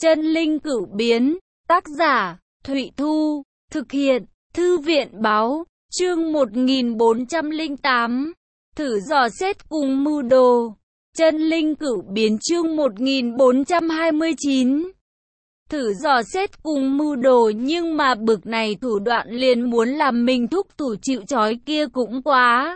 Chân linh cửu biến, tác giả, Thụy Thu, thực hiện, Thư viện báo, chương 1408, thử dò xét cùng mưu đồ. Chân linh cửu biến chương 1429. Thử dò xét cùng mưu đồ, nhưng mà bực này thủ đoạn liền muốn làm mình thúc thủ chịu trói kia cũng quá.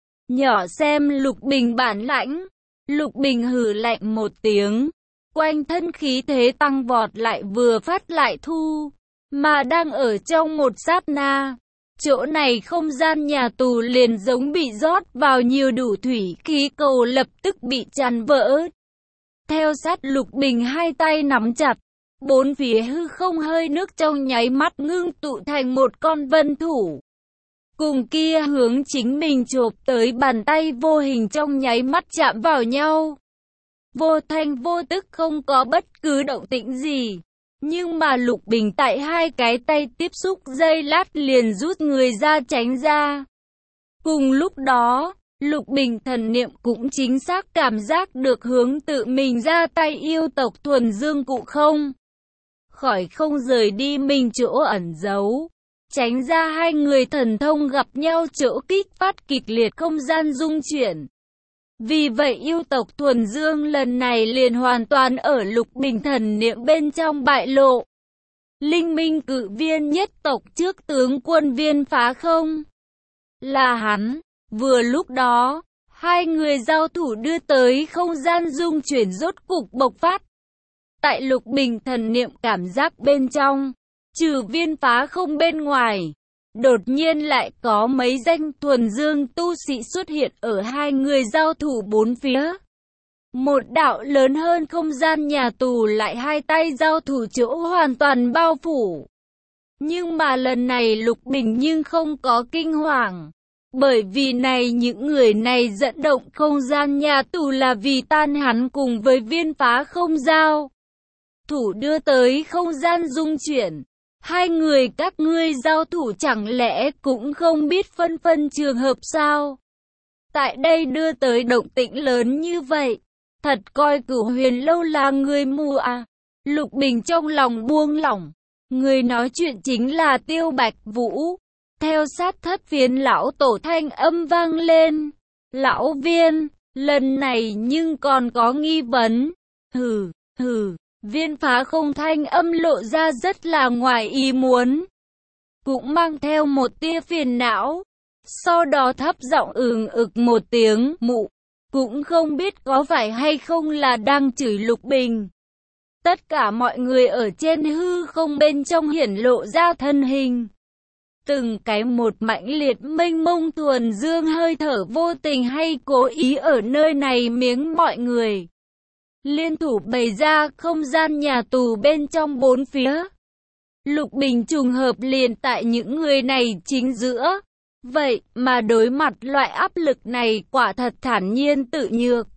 Nhỏ xem Lục Bình bản lãnh. Lục Bình hừ lạnh một tiếng, quanh thân khí thế tăng vọt lại vừa phát lại thu, mà đang ở trong một sát na. Chỗ này không gian nhà tù liền giống bị rót vào nhiều đủ thủy, khí cầu lập tức bị tràn vỡ. Theo sát Lục Bình hai tay nắm chặt, bốn phía hư không hơi nước trong nháy mắt ngưng tụ thành một con vân thủ. Cùng kia hướng chính mình chộp tới, bàn tay vô hình trong nháy mắt chạm vào nhau. Vô thanh vô tức, không có bất cứ động tĩnh gì. Nhưng mà Lục Bình tại hai cái tay tiếp xúc giây lát liền rút người ra tránh ra. Cùng lúc đó, Lục Bình thần niệm cũng chính xác cảm giác được hướng tự mình ra tay yêu tộc thuần dương cụ không khỏi không rời đi mình chỗ ẩn giấu. Tránh ra hai người thần thông gặp nhau chỗ kích phát kịch liệt không gian rung chuyển. Vì vậy yêu tộc thuần dương lần này liền hoàn toàn ở Lục Bình thần niệm bên trong bại lộ. Linh minh cự viên nhất tộc trước tướng quân Viên Phá Không là hắn. Vừa lúc đó, hai người giao thủ đưa tới không gian rung chuyển rốt cục bộc phát. Tại Lục Bình thần niệm cảm giác bên trong, trừ Viên Phá Không bên ngoài, đột nhiên lại có mấy danh thuần dương tu sĩ xuất hiện ở hai người giao thủ bốn phía. Một đạo lớn hơn không gian nhà tù lại hai tay giao thủ chỗ hoàn toàn bao phủ. Nhưng mà lần này Lục Bình nhưng không có kinh hoàng. Bởi vì này những người này dẫn động không gian nhà tù là vì tan hắn cùng với Viên Phá Không giao thủ đưa tới không gian rung chuyển. Hai người các ngươi giao thủ chẳng lẽ cũng không biết phân phân trường hợp sao? Tại đây đưa tới động tĩnh lớn như vậy, thật coi Cửu Huyền Lâu là người mù à? Lục Bình trong lòng buông lỏng, người nói chuyện chính là Tiêu Bạch Vũ. Theo sát Thất Phiến lão tổ thanh âm vang lên, lão Viên, lần này nhưng còn có nghi vấn. Hừ. Viên Phá Không thanh âm lộ ra rất là ngoài ý muốn, cũng mang theo một tia phiền não. Sau đó thấp giọng ực một tiếng, mụ, cũng không biết có phải hay không là đang chửi Lục Bình. Tất cả mọi người ở trên hư không bên trong hiển lộ ra thân hình. Từng cái một mãnh liệt mênh mông thuần dương hơi thở vô tình hay cố ý ở nơi này miếng mọi người. Liên thủ bày ra không gian nhà tù bên trong bốn phía. Lục Bình trùng hợp liền tại những người này chính giữa. Vậy mà đối mặt loại áp lực này quả thật thản nhiên tự nhược.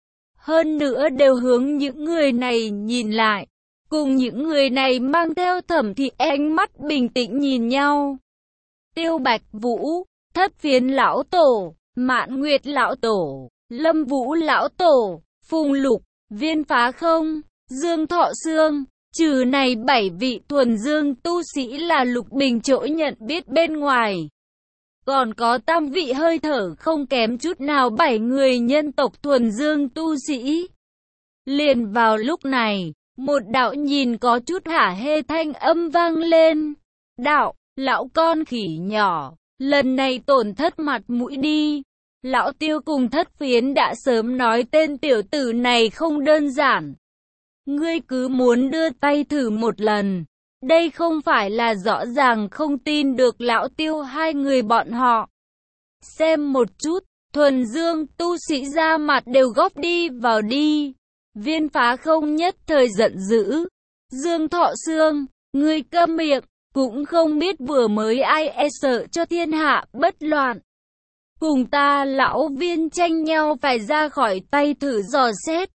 Hơn nữa đều hướng những người này nhìn lại. Cùng những người này mang theo thẩm thị ánh mắt bình tĩnh nhìn nhau. Tiêu Bạch Vũ, Thất Phiến lão tổ, Mạn Nguyệt lão tổ, Lâm Vũ lão tổ, Phùng Lục, Viên Phá Không, Dương Thọ Sương, trừ này 7 vị thuần dương tu sĩ là Lục Bình chỗ nhận biết bên ngoài. Còn có tam vị hơi thở không kém chút nào 7 người nhân tộc thuần dương tu sĩ. Liền vào lúc này, một đạo nhìn có chút hả hê thanh âm vang lên. Đạo, lão con khỉ nhỏ, lần này tổn thất mặt mũi đi. Lão Tiêu cùng Thất Phiến đã sớm nói tên tiểu tử này không đơn giản. Ngươi cứ muốn đưa tay thử một lần. Đây không phải là rõ ràng không tin được Lão Tiêu hai người bọn họ. Xem một chút, thuần dương tu sĩ ra mặt đều góp đi vào đi. Viên Phá Không nhất thời giận dữ. Dương Thọ Sương, ngươi câm miệng, cũng không biết vừa mới ai e sợ cho thiên hạ bất loạn. Cùng ta lão Viên tranh nhau phải ra khỏi tay thử dò xét.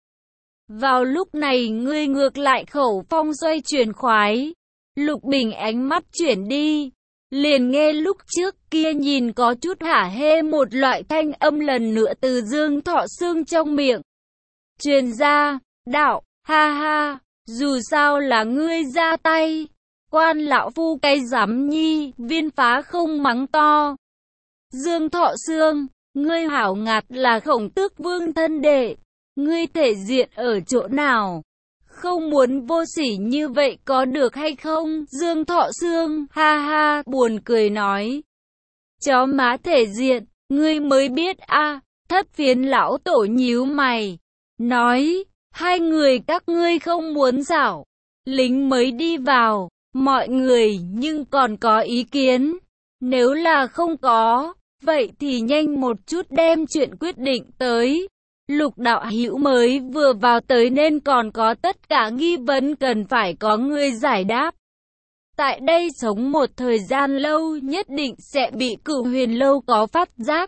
Vào lúc này ngươi ngược lại khẩu phong xoay chuyển khoái. Lục Bình ánh mắt chuyển đi, liền nghe lúc trước kia nhìn có chút hả hê một loại thanh âm lần nữa từ Dương Thọ Sương trong miệng truyền ra. Đạo, ha ha, Dù sao là ngươi ra tay. Quan lão phu cái dám nhi, Viên Phá không mắng to. Dương Thọ Sương, ngươi hảo ngạt là Khổng Tước Vương thân đệ. Ngươi thể diện ở chỗ nào? Không muốn vô sỉ như vậy có được hay không? Dương Thọ Sương, ha ha, buồn cười nói. Chó má thể diện, ngươi mới biết a. Thất Phiến lão tổ nhíu mày. Nói, hai người các ngươi không muốn giảo. Lính mới đi vào, mọi người nhưng còn có ý kiến. Nếu là không có, vậy thì nhanh một chút đem chuyện quyết định tới. Lục đạo hữu mới vừa vào tới nên còn có tất cả nghi vấn cần phải có người giải đáp. Tại đây sống một thời gian lâu nhất định sẽ bị Cửu Huyền Lâu có phát giác.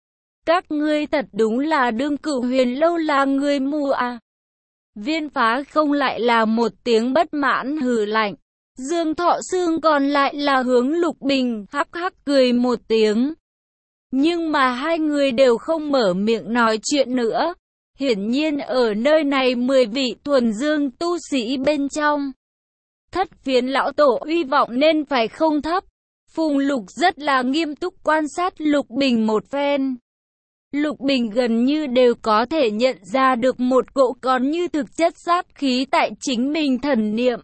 Các ngươi thật đúng là đương Cửu Huyền Lâu là người mù à. Viên Phá không lại là một tiếng bất mãn hừ lạnh. Dương Thọ Sương còn lại là hướng Lục Bình hắc hắc cười một tiếng. Nhưng mà hai người đều không mở miệng nói chuyện nữa. Hiển nhiên ở nơi này 10 vị thuần dương tu sĩ bên trong. Thất Phiến lão tổ uy vọng nên phải không thấp. Phùng Lục rất là nghiêm túc quan sát Lục Bình một phen. Lục Bình gần như đều có thể nhận ra được một cỗ còn như thực chất sát khí tại chính mình thần niệm.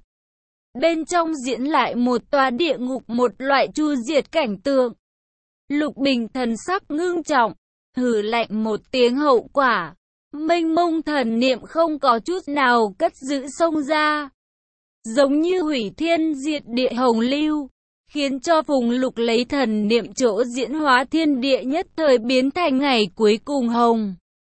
Bên trong diễn lại một tòa địa ngục, một loại chu diệt cảnh tượng. Lục Bình thần sắc ngưng trọng, hừ lạnh một tiếng hậu quả. Mênh mông thần niệm không có chút nào cất giữ xông ra. Giống như hủy thiên diệt địa hồng lưu, khiến cho Phùng Lục lấy thần niệm chỗ diễn hóa thiên địa nhất thời biến thành ngày cuối cùng hồng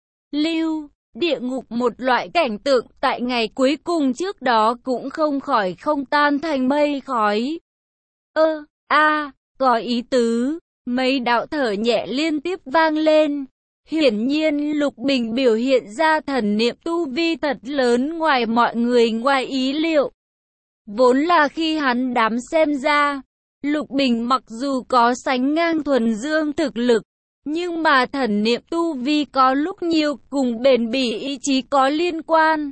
lưu. Địa ngục một loại cảnh tượng tại ngày cuối cùng trước đó cũng không khỏi không tan thành mây khói. Có ý tứ, mấy đạo thở nhẹ liên tiếp vang lên. Hiển nhiên Lục Bình biểu hiện ra thần niệm tu vi thật lớn ngoài mọi người ngoài ý liệu. Vốn là khi hắn đám xem ra, Lục Bình mặc dù có sánh ngang thuần dương thực lực, nhưng mà thần niệm tu vi có lúc nhiều cùng bền bỉ ý chí có liên quan.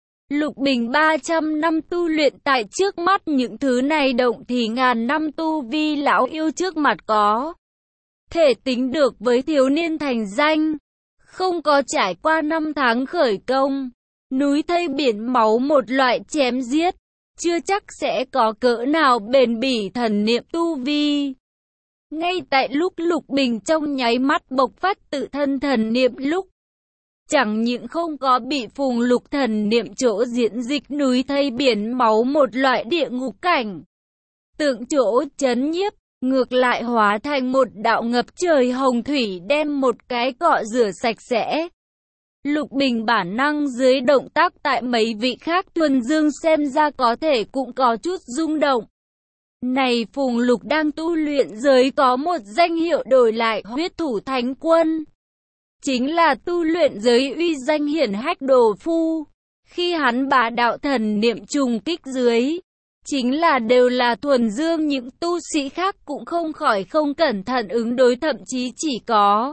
Lục Bình 300 năm tu luyện tại trước mắt những thứ này động thì ngàn năm tu vi lão yêu trước mặt có thể tính được với thiếu niên thành danh. Không có trải qua 5 tháng khởi công, núi thây biển máu một loại chém giết, chưa chắc sẽ có cỡ nào bền bỉ thần niệm tu vi. Ngay tại lúc Lục Bình trong nháy mắt bộc phát tự thân thần niệm lúc, chẳng những không có bị Phùng Lục thần niệm chỗ diễn dịch núi thây biển máu một loại địa ngục cảnh tượng chỗ chấn nhiếp, ngược lại hóa thành một đạo ngập trời hồng thủy đem một cái cọ rửa sạch sẽ. Lục Bình bản năng dưới động tác tại mấy vị khác thuần dương xem ra có thể cũng có chút rung động. Này Phùng Lục đang tu luyện giới có một danh hiệu đổi lại huyết thủ thánh quân. Chính là tu luyện giới uy danh hiển hách đồ phu. Khi hắn bá đạo thần niệm trùng kích dưới, chính là đều là thuần dương, những tu sĩ khác cũng không khỏi không cẩn thận ứng đối, thậm chí chỉ có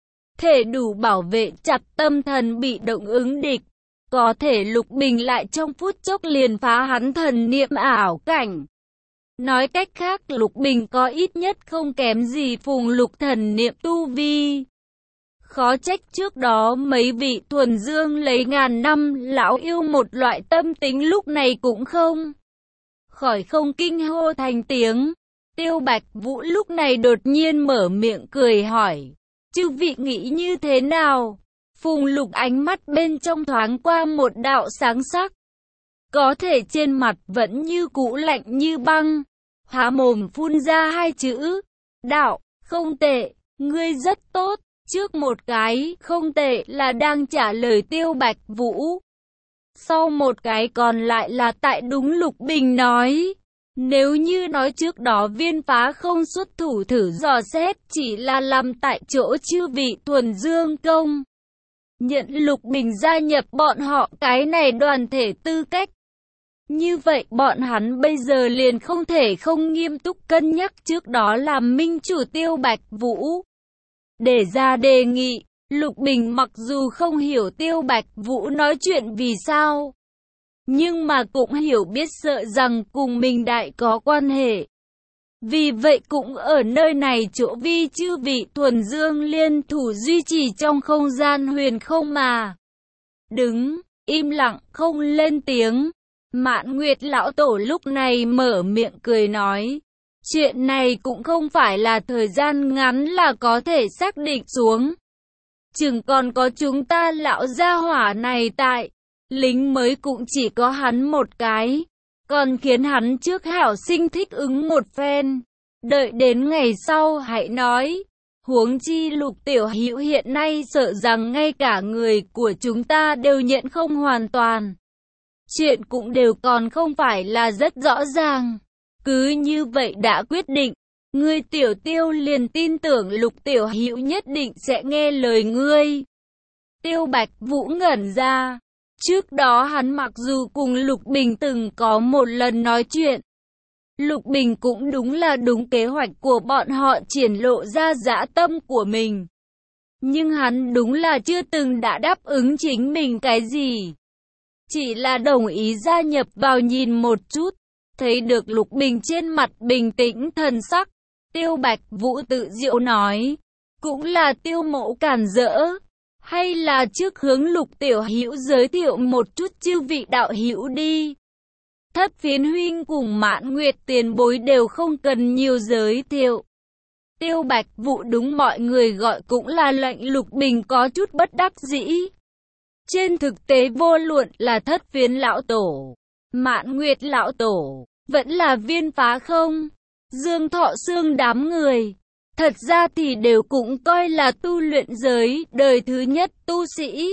thể đủ bảo vệ chặt tâm thần bị động ứng địch. Có thể Lục Bình lại trong phút chốc liền phá hắn thần niệm ảo cảnh. Nói cách khác Lục Bình có ít nhất không kém gì Phùng Lục thần niệm tu vi. Khó trách trước đó mấy vị thuần dương lấy ngàn năm lão yêu một loại tâm tính lúc này cũng không khỏi không kinh hô thành tiếng. Tiêu Bạch Vũ lúc này đột nhiên mở miệng cười hỏi, chư vị nghĩ như thế nào? Phùng Lục ánh mắt bên trong thoáng qua một đạo sáng sắc, có thể trên mặt vẫn như cũ lạnh như băng, há mồm phun ra hai chữ, đạo, không tệ, ngươi rất tốt. Trước một cái, không tệ là đang trả lời Tiêu Bạch Vũ. Sau một cái còn lại là tại đúng Lục Bình nói. Nếu như nói trước đó Viên Phá không xuất thủ thử dò xét, chỉ là làm tại chỗ chư vị thuần dương công nhận Lục Bình gia nhập bọn họ cái này đoàn thể tư cách. Như vậy bọn hắn bây giờ liền không thể không nghiêm túc cân nhắc trước đó làm minh chủ Tiêu Bạch Vũ để ra đề nghị. Lục Bình mặc dù không hiểu Tiêu Bạch Vũ nói chuyện vì sao nhưng mà cũng hiểu biết sợ rằng cùng mình đại có quan hệ. Vì vậy cũng ở nơi này chỗ vi chư vị thuần dương liên thủ duy trì trong không gian huyền không mà. Đứng, im lặng không lên tiếng. Mạn Nguyệt lão tổ lúc này mở miệng cười nói. Chuyện này cũng không phải là thời gian ngắn là có thể xác định xuống. Chừng còn có chúng ta lão gia hỏa này tại. Lính mới cũng chỉ có hắn một cái. Còn khiến hắn trước hảo sinh thích ứng một phen. Đợi đến ngày sau hãy nói. Huống chi Lục tiểu hữu hiện nay sợ rằng ngay cả người của chúng ta đều nhận không hoàn toàn. Chuyện cũng đều còn không phải là rất rõ ràng. Cứ như vậy đã quyết định. Ngươi Tiểu Tiêu liền tin tưởng Lục tiểu hữu nhất định sẽ nghe lời ngươi. Tiêu Bạch Vũ ngẩn ra. Trước đó hắn mặc dù cùng Lục Bình từng có một lần nói chuyện. Lục Bình cũng đúng là đúng kế hoạch của bọn họ triển lộ ra dã tâm của mình. Nhưng hắn đúng là chưa từng đã đáp ứng chính mình cái gì. Chỉ là đồng ý gia nhập vào nhìn một chút. Thấy được Lục Bình trên mặt bình tĩnh thần sắc. Tiêu Bạch Vũ tự diệu nói. Cũng là Tiêu mẫu cản rỡ. Hay là trước hướng Lục tiểu hữu giới thiệu một chút chư vị đạo hữu đi. Thất Phiến huynh cùng Mạn Nguyệt tiền bối đều không cần nhiều giới thiệu. Tiêu Bạch Vũ đúng mọi người gọi cũng là lệnh Lục Bình có chút bất đắc dĩ. Trên thực tế vô luận là Thất Phiến lão tổ, Mạn Nguyệt lão tổ, vẫn là Viên Phá Không, Dương Thọ Sương đám người. Thật ra thì đều cũng coi là tu luyện giới đời thứ nhất tu sĩ.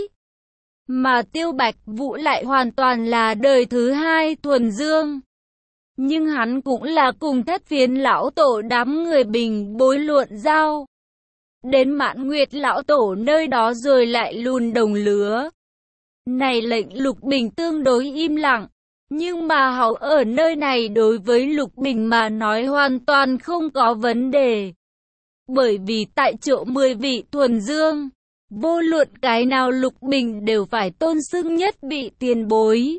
Mà Tiêu Bạch Vũ lại hoàn toàn là đời thứ hai thuần dương. Nhưng hắn cũng là cùng Thất Phiến lão tổ đám người bình bối luận giao. Đến Mạn Nguyệt lão tổ nơi đó rồi lại lùn đồng lứa. Này lệnh Lục Bình tương đối im lặng. Nhưng mà họ ở nơi này đối với Lục Bình mà nói hoàn toàn không có vấn đề. Bởi vì tại chỗ 10 vị thuần dương, vô luận cái nào Lục Bình đều phải tôn xưng nhất vị tiền bối.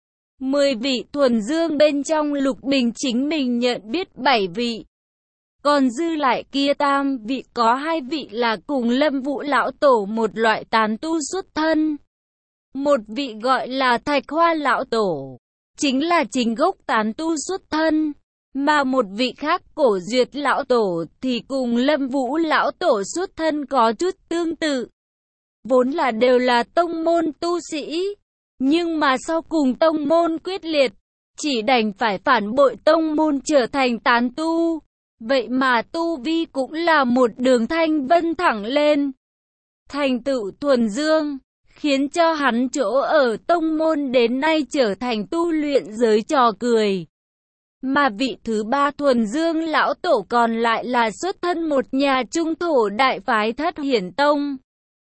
10 vị thuần dương bên trong Lục Bình chính mình nhận biết 7 vị. Còn dư lại kia tam vị có 2 vị là cùng Lâm Vũ lão tổ một loại tán tu xuất thân. Một vị gọi là Thạch Hoa lão tổ, chính là chính gốc tán tu xuất thân. Mà một vị khác Cổ Duyệt lão tổ thì cùng Lâm Vũ lão tổ xuất thân có chút tương tự. Vốn là đều là tông môn tu sĩ. Nhưng mà sau cùng tông môn quyết liệt, chỉ đành phải phản bội tông môn trở thành tán tu. Vậy mà tu vi cũng là một đường thanh vân thẳng lên. Thành tựu thuần dương, khiến cho hắn chỗ ở tông môn đến nay trở thành tu luyện giới trò cười. Mà vị thứ ba thuần dương lão tổ còn lại là xuất thân một nhà trung thổ đại phái Thất Hiển Tông.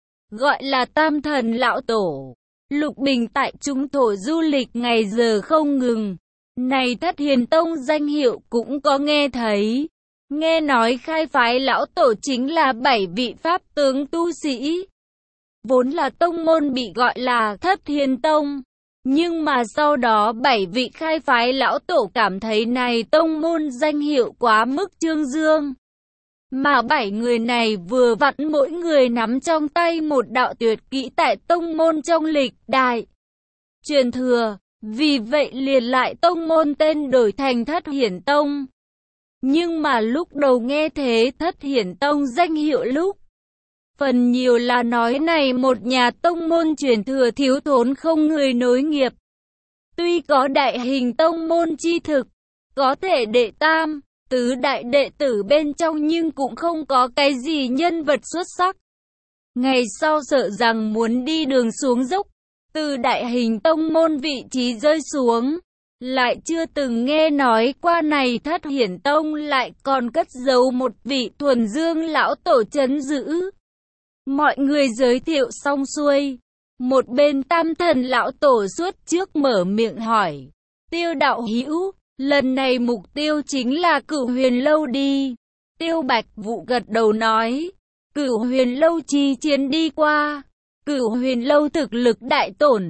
Gọi là Tam Thần lão tổ. Lục Bình tại trung thổ du lịch ngày giờ không ngừng. Này Thất Hiển Tông danh hiệu cũng có nghe thấy. Nghe nói khai phái lão tổ chính là 7 vị pháp tướng tu sĩ. Vốn là tông môn bị gọi là Thất Hiển Tông. Nhưng mà sau đó 7 vị khai phái lão tổ cảm thấy này tông môn danh hiệu quá mức trương dương. Mà 7 người này vừa vặn mỗi người nắm trong tay một đạo tuyệt kỹ tại tông môn trong lịch đại truyền thừa, vì vậy liền lại tông môn tên đổi thành Thất Hiển Tông. Nhưng mà lúc đầu nghe thế Thất Hiển Tông danh hiệu lúc, phần nhiều là nói này một nhà tông môn truyền thừa thiếu thốn không người nối nghiệp. Tuy có đại hình tông môn chi thực, có thể đệ tam, tứ đại đệ tử bên trong nhưng cũng không có cái gì nhân vật xuất sắc. Ngày sau sợ rằng muốn đi đường xuống dốc, từ đại hình tông môn vị trí rơi xuống, lại chưa từng nghe nói qua này Thất Hiển Tông lại còn cất giấu một vị thuần dương lão tổ trấn giữ. Mọi người giới thiệu xong xuôi, một bên Tam Thần lão tổ suốt trước mở miệng hỏi, Tiêu đạo hữu, lần này mục tiêu chính là Cửu Huyền Lâu đi. Tiêu Bạch Vũ gật đầu nói, Cửu Huyền Lâu chi chiến đi qua, Cửu Huyền Lâu thực lực đại tổn,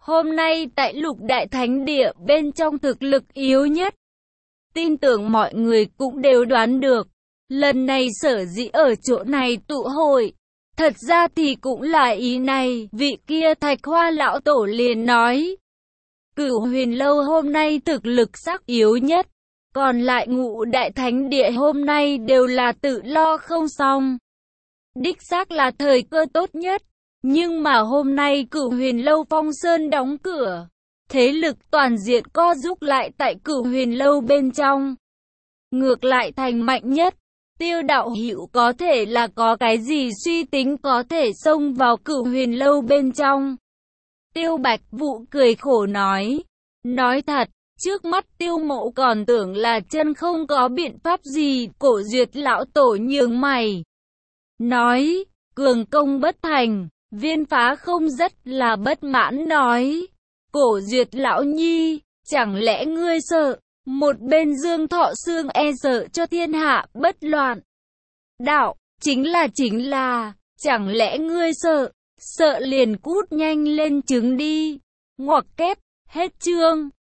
hôm nay tại Lục Đại Thánh Địa bên trong thực lực yếu nhất. Tin tưởng mọi người cũng đều đoán được, lần này sở dĩ ở chỗ này tụ hội. Thật ra thì cũng là ý này, vị kia Thạch Hoa lão tổ liền nói. Cửu Huyền Lâu hôm nay thực lực sắc yếu nhất, còn lại Ngũ Đại Thánh Địa hôm nay đều là tự lo không xong. Đích xác là thời cơ tốt nhất, nhưng mà hôm nay Cửu Huyền Lâu Phong Sơn đóng cửa, thế lực toàn diện co rút lại tại Cửu Huyền Lâu bên trong. Ngược lại thành mạnh nhất. Tiêu đạo hữu có thể là có cái gì suy tính có thể xông vào Cửu Huyền Lâu bên trong. Tiêu Bạch Vũ cười khổ nói. Nói thật, trước mắt Tiêu Mộ còn tưởng là chân không có biện pháp gì. Cổ Duyệt lão tổ nhướng mày. Nói, cường công bất thành, Viên Phá không rất là bất mãn nói. Cổ Duyệt lão nhi, chẳng lẽ ngươi sợ? Một bên Dương Thọ Sương e sợ cho thiên hạ bất loạn. Đạo, chính là, chẳng lẽ ngươi sợ liền cút nhanh lên trứng đi. Ngoặc kép, hết chương.